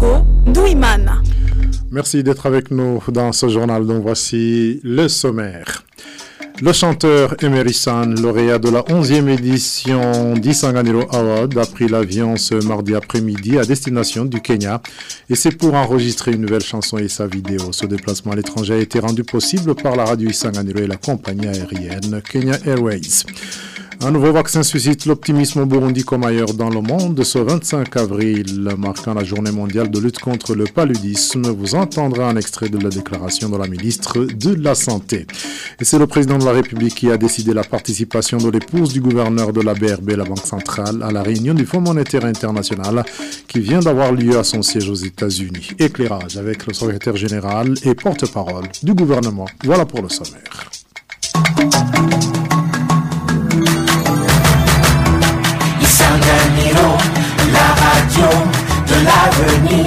Bosco Douimana. Merci d'être avec nous dans ce journal. Donc voici le sommaire. Le chanteur Emery San, lauréat de la 11e édition d'Isanganiro Award, a pris l'avion ce mardi après-midi à destination du Kenya et c'est pour enregistrer une nouvelle chanson et sa vidéo. Ce déplacement à l'étranger a été rendu possible par la radio Isanganiro et la compagnie aérienne Kenya Airways. Un nouveau vaccin suscite l'optimisme au Burundi comme ailleurs dans le monde. Ce 25 avril, marquant la journée mondiale de lutte contre le paludisme, vous entendrez un extrait de la déclaration de la ministre de la Santé. Et c'est le président de la République qui a décidé la participation de l'épouse du gouverneur de la BRB, la Banque centrale, à la réunion du Fonds monétaire international qui vient d'avoir lieu à son siège aux États-Unis. Éclairage avec le secrétaire général et porte-parole du gouvernement. Voilà pour le sommaire. Isanganiro, la radio de l'avenir.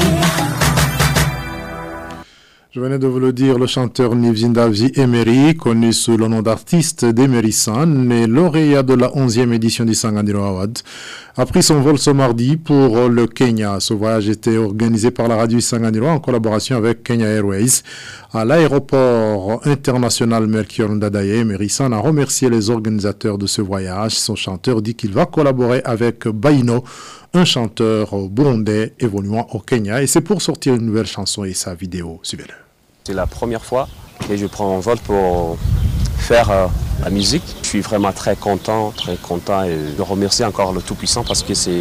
Je venais de vous le dire, le chanteur Nivzindavi Emery, connu sous le nom d'artiste d'Emery San, et lauréat de la 11e édition d'Isanganiro Award, a pris son vol ce mardi pour le Kenya. Ce voyage était organisé par la radio Isanganiro en collaboration avec Kenya Airways. À l'aéroport international Melchior Ndadaye, Emery San a remercié les organisateurs de ce voyage. Son chanteur dit qu'il va collaborer avec Baino, un chanteur burundais évoluant au Kenya, et c'est pour sortir une nouvelle chanson et sa vidéo. Suivez-le. C'est la première fois que je prends un vol pour faire la musique. Je suis vraiment très content et je remercie encore le Tout-Puissant parce que c'est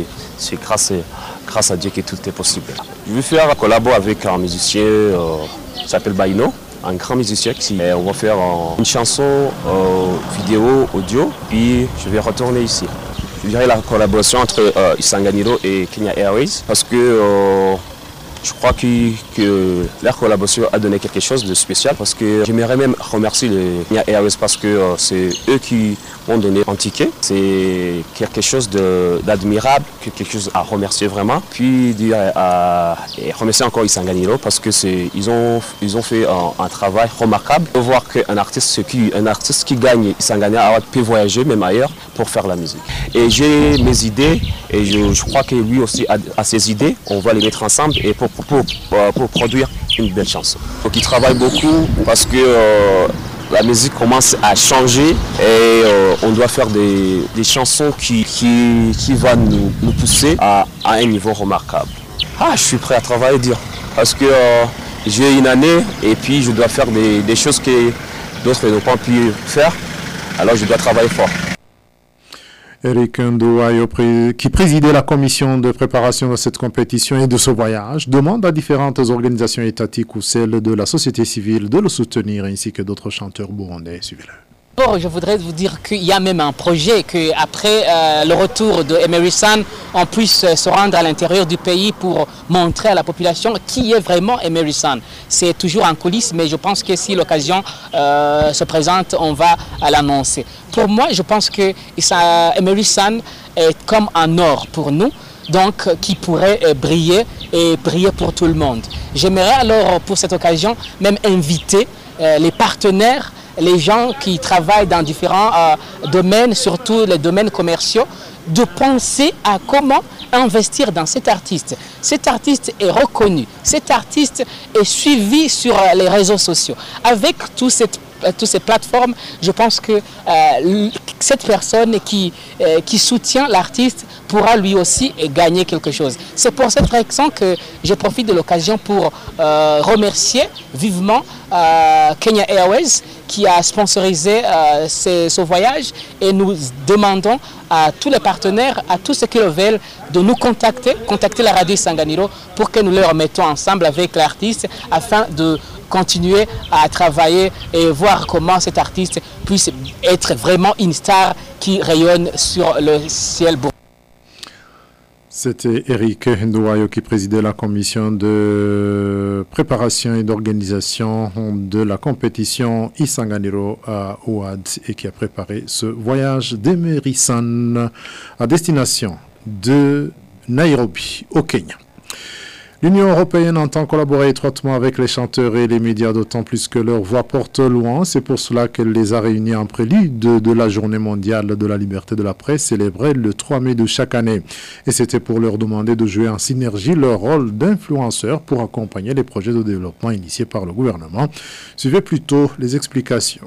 grâce à Dieu que tout est possible. Je vais faire un collabo avec un musicien qui s'appelle Baino, un grand musicien. On va faire une chanson vidéo, audio, puis je vais retourner ici. Je dirais la collaboration entre Isanganiro et Kenya Airways parce que je crois que leur collaboration a donné quelque chose de spécial parce que j'aimerais même remercier les Kenya Airways parce que c'est eux qui m'ont donné un ticket. C'est quelque chose d'admirable, quelque chose à remercier vraiment. Puis et remercier encore Isanganiro parce que ils ont fait un travail remarquable. De voir qu'un artiste qui gagne Isanganiro peut voyager même ailleurs pour faire la musique. Et j'ai mes idées et je crois que lui aussi a ses idées. On va les mettre ensemble et pour produire une belle chanson. Donc il travaille beaucoup parce que la musique commence à changer et on doit faire des chansons qui vont nous pousser à un niveau remarquable. Je suis prêt à travailler dur parce que j'ai une année et puis je dois faire des choses que d'autres n'ont pas pu faire. Alors je dois travailler fort. Eric Ndouayo, qui présidait la commission de préparation de cette compétition et de ce voyage, demande à différentes organisations étatiques ou celles de la société civile de le soutenir ainsi que d'autres chanteurs burundais. Suivez-le. D'abord, je voudrais vous dire qu'il y a même un projet qu'après le retour de Emery San, on puisse se rendre à l'intérieur du pays pour montrer à la population qui est vraiment Emery San. C'est toujours en coulisses, mais je pense que si l'occasion se présente, on va l'annoncer. Pour moi, je pense que Emery San est comme un or pour nous, donc qui pourrait briller et briller pour tout le monde. J'aimerais alors pour cette occasion même inviter les partenaires, les gens qui travaillent dans différents domaines, surtout les domaines commerciaux, de penser à comment investir dans cet artiste. Cet artiste est reconnu, cet artiste est suivi sur les réseaux sociaux. Avec toutes ces plateformes, je pense que cette personne qui soutient l'artiste pourra lui aussi gagner quelque chose. C'est pour cette raison que je profite de l'occasion pour remercier vivement Kenya Airways qui a sponsorisé ce voyage et nous demandons à tous les partenaires, à tous ceux qui le veulent, de nous contacter la radio Isanganiro pour que nous les remettons ensemble avec l'artiste afin de continuer à travailler et voir comment cet artiste puisse être vraiment une star qui rayonne sur le ciel beau. C'était Eric Ndouayo qui présidait la commission de préparation et d'organisation de la compétition Isanganiro à Ouad et qui a préparé ce voyage d'Emery San à destination de Nairobi au Kenya. L'Union européenne entend collaborer étroitement avec les chanteurs et les médias, d'autant plus que leur voix porte loin. C'est pour cela qu'elle les a réunis en prélude de la Journée mondiale de la liberté de la presse, célébrée le 3 mai de chaque année. Et c'était pour leur demander de jouer en synergie leur rôle d'influenceurs pour accompagner les projets de développement initiés par le gouvernement. Suivez plutôt les explications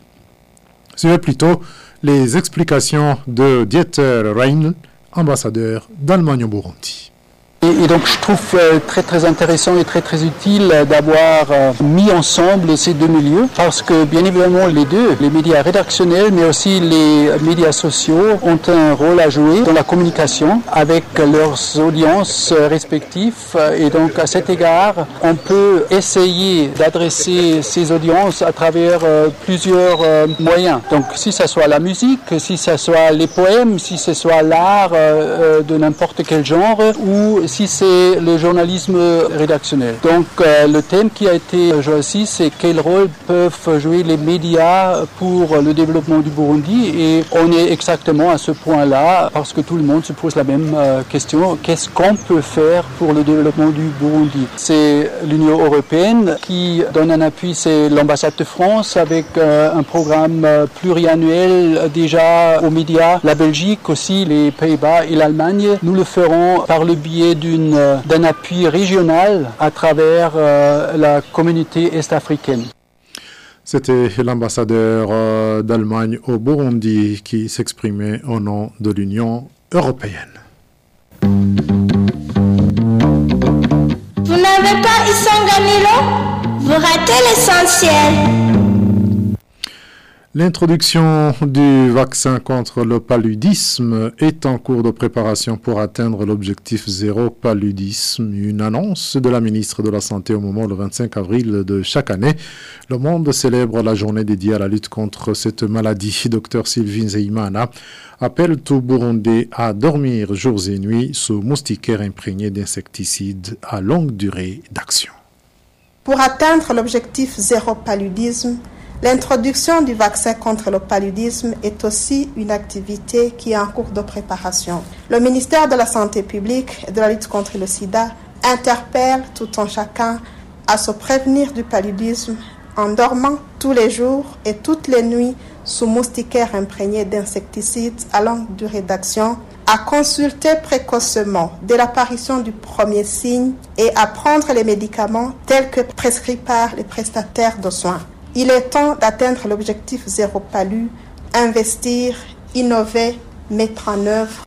de Dieter Reinl, ambassadeur d'Allemagne au Burundi. Et donc je trouve très très intéressant et très très utile d'avoir mis ensemble ces deux milieux parce que bien évidemment les deux, les médias rédactionnels mais aussi les médias sociaux ont un rôle à jouer dans la communication avec leurs audiences respectives et donc à cet égard on peut essayer d'adresser ces audiences à travers plusieurs moyens. Donc si ça soit la musique, si ça soit les poèmes, si ce soit l'art de n'importe quel genre ou si c'est le journalisme rédactionnel. Donc le thème qui a été choisi, c'est quel rôle peuvent jouer les médias pour le développement du Burundi et on est exactement à ce point-là parce que tout le monde se pose la même question. Qu'est-ce qu'on peut faire pour le développement du Burundi? C'est l'Union européenne qui donne un appui, c'est l'ambassade de France avec un programme pluriannuel déjà aux médias. La Belgique aussi, les Pays-Bas et l'Allemagne. Nous le ferons par le biais d'un appui régional à travers la communauté est-africaine. C'était l'ambassadeur d'Allemagne au Burundi qui s'exprimait au nom de l'Union européenne. Vous n'avez pas Isanganilo? Vous ratez l'essentiel. L'introduction du vaccin contre le paludisme est en cours de préparation pour atteindre l'objectif zéro paludisme. Une annonce de la ministre de la Santé au moment le 25 avril de chaque année. Le monde célèbre la journée dédiée à la lutte contre cette maladie. Dr Sylvie Nzeimana appelle tout Burundais à dormir jours et nuits sous moustiquaires imprégnés d'insecticides à longue durée d'action. Pour atteindre l'objectif zéro paludisme, l'introduction du vaccin contre le paludisme est aussi une activité qui est en cours de préparation. Le ministère de la Santé publique et de la lutte contre le sida interpelle tout un chacun à se prévenir du paludisme en dormant tous les jours et toutes les nuits sous moustiquaires imprégnés d'insecticides à longue durée d'action, à consulter précocement dès l'apparition du premier signe et à prendre les médicaments tels que prescrits par les prestataires de soins. Il est temps d'atteindre l'objectif zéro palu, investir, innover, mettre en œuvre.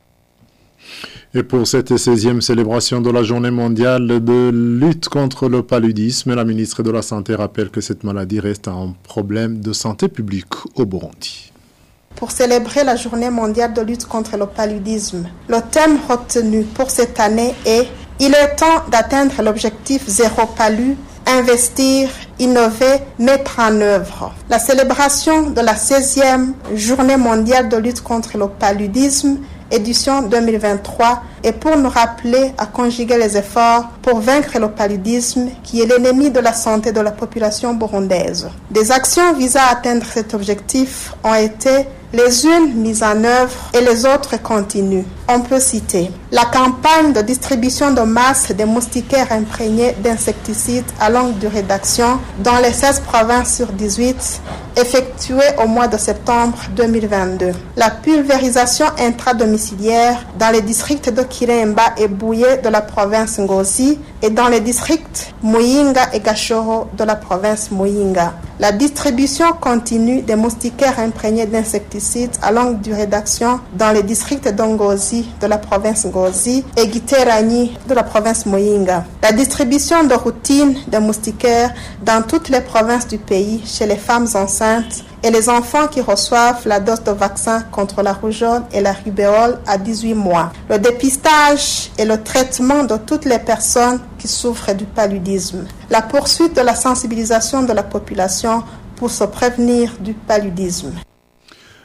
Et pour cette 16e célébration de la journée mondiale de lutte contre le paludisme, la ministre de la Santé rappelle que cette maladie reste un problème de santé publique au Burundi. Pour célébrer la journée mondiale de lutte contre le paludisme, le thème retenu pour cette année est « Il est temps d'atteindre l'objectif zéro palu, investir, innover, mettre en œuvre ». La célébration de la 16e journée mondiale de lutte contre le paludisme, édition 2023, est pour nous rappeler à conjuguer les efforts pour vaincre le paludisme qui est l'ennemi de la santé de la population burundaise. Des actions visant à atteindre cet objectif ont été les unes mises en œuvre et les autres continuent. On peut citer la campagne de distribution de masse des moustiquaires imprégnés d'insecticides à longue durée d'action dans les 16 provinces sur 18, effectuée au mois de septembre 2022. La pulvérisation intradomiciliaire dans les districts de Kiremba et Bouye de la province Ngozi et dans les districts Muyinga et Gashoro de la province Muyinga. La distribution continue des moustiquaires imprégnés d'insecticides à longue durée d'action dans les districts d'Ongozi de la province Ngozi et Giterani de la province Muyinga. La distribution de routine des moustiquaires dans toutes les provinces du pays chez les femmes enceintes et les enfants qui reçoivent la dose de vaccin contre la rougeole et la rubéole à 18 mois. Le dépistage et le traitement de toutes les personnes qui souffrent du paludisme. La poursuite de la sensibilisation de la population pour se prévenir du paludisme.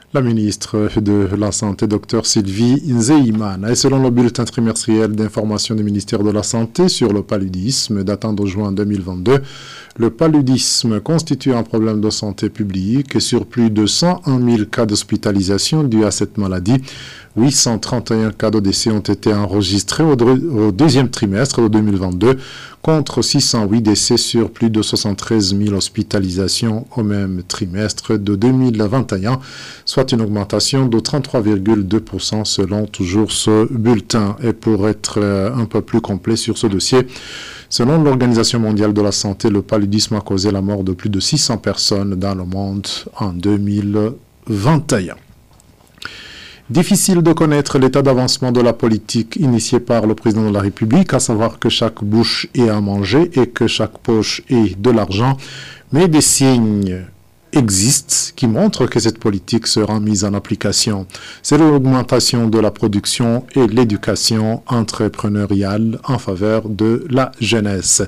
La ministre de la Santé, Dr Sylvie Nzeimana. Et selon le bulletin trimestriel d'information du ministère de la Santé sur le paludisme datant de juin 2022, le paludisme constitue un problème de santé publique et sur plus de 101 000 cas d'hospitalisation dus à cette maladie, 831 cas de décès ont été enregistrés au deuxième trimestre de 2022 contre 608 décès sur plus de 73 000 hospitalisations au même trimestre de 2021, soit une augmentation de 33,2% selon toujours ce bulletin. Et pour être un peu plus complet sur ce dossier, selon l'Organisation mondiale de la santé, le paludisme a causé la mort de plus de 600 personnes dans le monde en 2021. Difficile de connaître l'état d'avancement de la politique initiée par le président de la République, à savoir que chaque bouche ait à manger et que chaque poche ait de l'argent, mais des signes existent qui montrent que cette politique sera mise en application. C'est l'augmentation de la production et l'éducation entrepreneuriale en faveur de la jeunesse.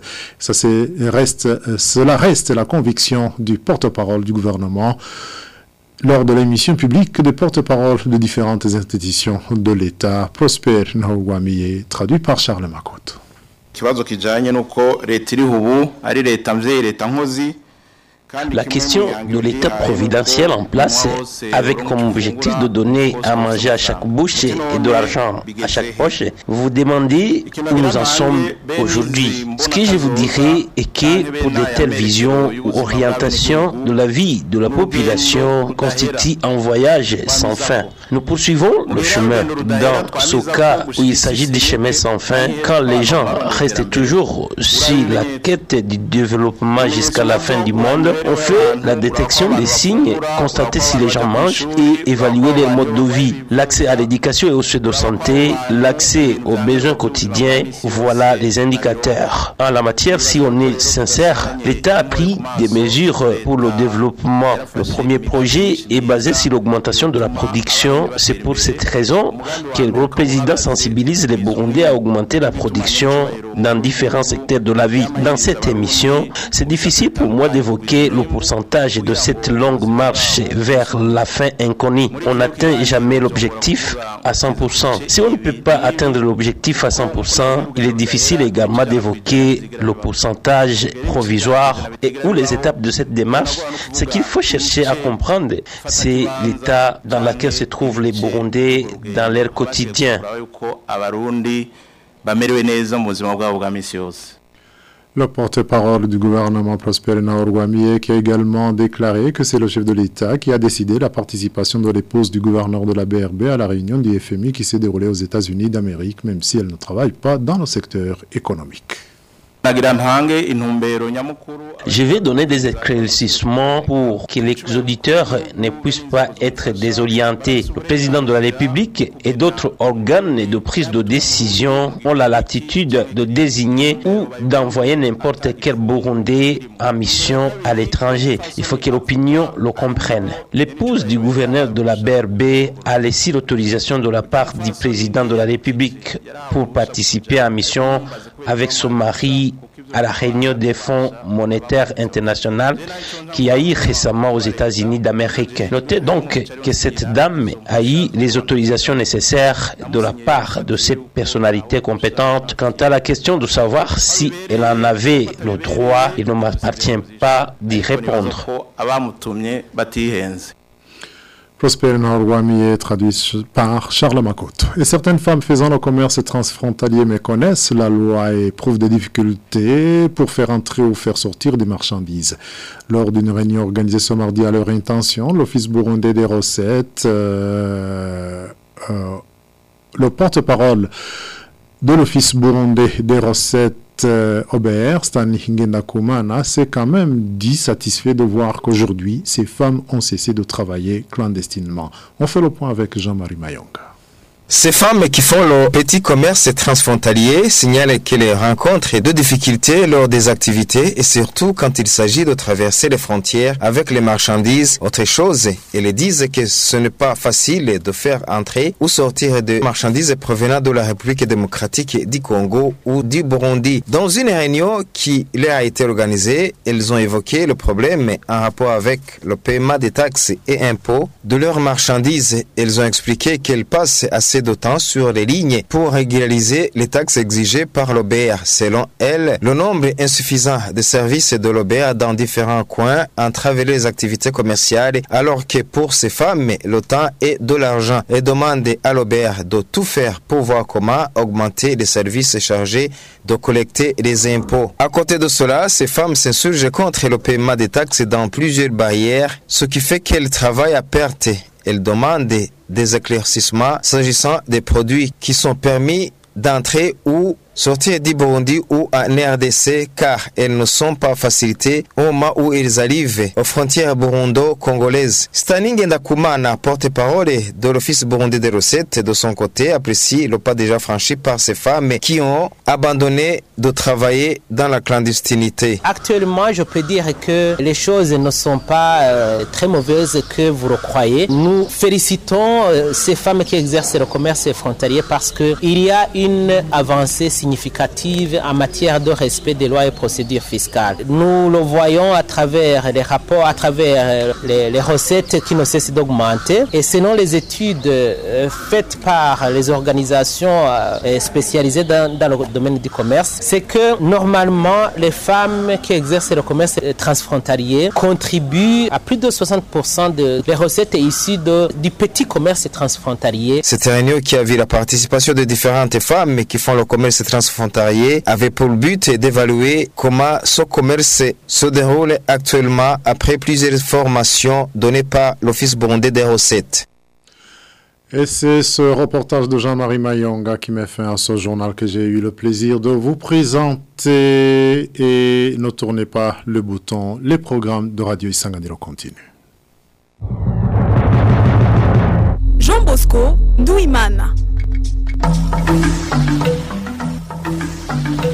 Cela reste la conviction du porte-parole du gouvernement lors de l'émission publique des porte-paroles de différentes institutions de l'État. Prosper Ntawugwamiye, traduit par Charles Makoto. La question de l'État providentiel en place avec comme objectif de donner à manger à chaque bouche et de l'argent à chaque poche, vous vous demandez où nous en sommes aujourd'hui. Ce que je vous dirais est que pour de telles visions ou orientations de la vie de la population constituent un voyage sans fin. Nous poursuivons le chemin. Dans ce cas où il s'agit de chemin sans fin, quand les gens restent toujours sur la quête du développement jusqu'à la fin du monde, on fait la détection des signes, constater si les gens mangent et évaluer leur mode de vie. L'accès à l'éducation et aux soins de santé, l'accès aux besoins quotidiens, voilà les indicateurs. En la matière, si on est sincère, l'État a pris des mesures pour le développement. Le premier projet est basé sur l'augmentation de la production. C'est pour cette raison que le président sensibilise les Burundais à augmenter la production dans différents secteurs de la vie. Dans cette émission, c'est difficile pour moi d'évoquer le pourcentage de cette longue marche vers la fin inconnue. On n'atteint jamais l'objectif à 100%. Si on ne peut pas atteindre l'objectif à 100%, il est difficile également d'évoquer le pourcentage provisoire et ou les étapes de cette démarche. Ce qu'il faut chercher à comprendre, c'est l'état dans lequel se trouvent les Burundais dans leur quotidien. Le porte-parole du gouvernement Prosper Ntawugwamiye qui a également déclaré que c'est le chef de l'État qui a décidé la participation de l'épouse du gouverneur de la BRB à la réunion du FMI qui s'est déroulée aux États-Unis d'Amérique, même si elle ne travaille pas dans le secteur économique. Je vais donner des éclaircissements pour que les auditeurs ne puissent pas être désorientés. Le président de la République et d'autres organes de prise de décision ont la latitude de désigner ou d'envoyer n'importe quel Burundais en mission à l'étranger. Il faut que l'opinion le comprenne. L'épouse du gouverneur de la BRB a laissé l'autorisation de la part du président de la République pour participer en mission avec son mari à la réunion des Fonds monétaires internationaux qui a eu récemment aux États-Unis d'Amérique. Notez donc que cette dame a eu les autorisations nécessaires de la part de ces personnalités compétentes. Quant à la question de savoir si elle en avait le droit, il ne m'appartient pas d'y répondre. Prosper Ntawugwamiye, traduit par Charles Makoto. Et certaines femmes faisant le commerce transfrontalier méconnaissent la loi et éprouvent des difficultés pour faire entrer ou faire sortir des marchandises. Lors d'une réunion organisée ce mardi à leur intention, l'Office burundais des recettes, le porte-parole de l'Office burundais des recettes, OBR, Stanley Ngendakumana, s'est quand même dit satisfait de voir qu'aujourd'hui, ces femmes ont cessé de travailler clandestinement. On fait le point avec Jean-Marie Mayonga. Ces femmes qui font le petit commerce transfrontalier signalent qu'elles rencontrent de difficultés lors des activités et surtout quand il s'agit de traverser les frontières avec les marchandises. Autre chose, elles disent que ce n'est pas facile de faire entrer ou sortir de marchandises provenant de la République démocratique du Congo ou du Burundi. Dans une réunion qui leur a été organisée, elles ont évoqué le problème en rapport avec le paiement des taxes et impôts de leurs marchandises. Elles ont expliqué qu'elles passent assez de temps sur les lignes pour régulariser les taxes exigées par l'OBR. Selon elles, le nombre insuffisant de services de l'OBR dans différents coins entrave les activités commerciales, alors que pour ces femmes, le temps est de l'argent et demandent à l'OBR de tout faire pour voir comment augmenter les services chargés de collecter les impôts. À côté de cela, ces femmes s'insurgent contre le paiement des taxes dans plusieurs barrières, ce qui fait qu'elles travaillent à perte. Elles demandent des éclaircissements s'agissant des produits qui sont permis d'entrer ou sortir du Burundi ou en RDC, car elles ne sont pas facilitées au moment où ils arrivent aux frontières burundo-congolaises. Stanning Ndakumana, porte-parole de l'Office burundais des recettes, de son côté, apprécie le pas déjà franchi par ces femmes qui ont abandonné de travailler dans la clandestinité. Actuellement, je peux dire que les choses ne sont pas très mauvaises que vous le croyez. Nous félicitons ces femmes qui exercent le commerce frontalier parce qu'il y a une avancée significative en matière de respect des lois et procédures fiscales. Nous le voyons à travers les rapports, à travers les recettes qui ne cessent d'augmenter. Et selon les études faites par les organisations spécialisées dans le domaine du commerce, c'est que normalement les femmes qui exercent le commerce transfrontalier contribuent à plus de 60% des recettes issues du petit commerce transfrontalier. Cette réunion qui a vu la participation de différentes femmes qui font le commerce transfrontalier avait pour but d'évaluer comment ce commerce se déroule actuellement après plusieurs formations données par l'Office burundais des recettes. Et c'est ce reportage de Jean-Marie Mayonga qui met fin à ce journal que j'ai eu le plaisir de vous présenter. Et ne tournez pas le bouton, les programmes de Radio Isanganiro continuent. Jean Bosco Douimana.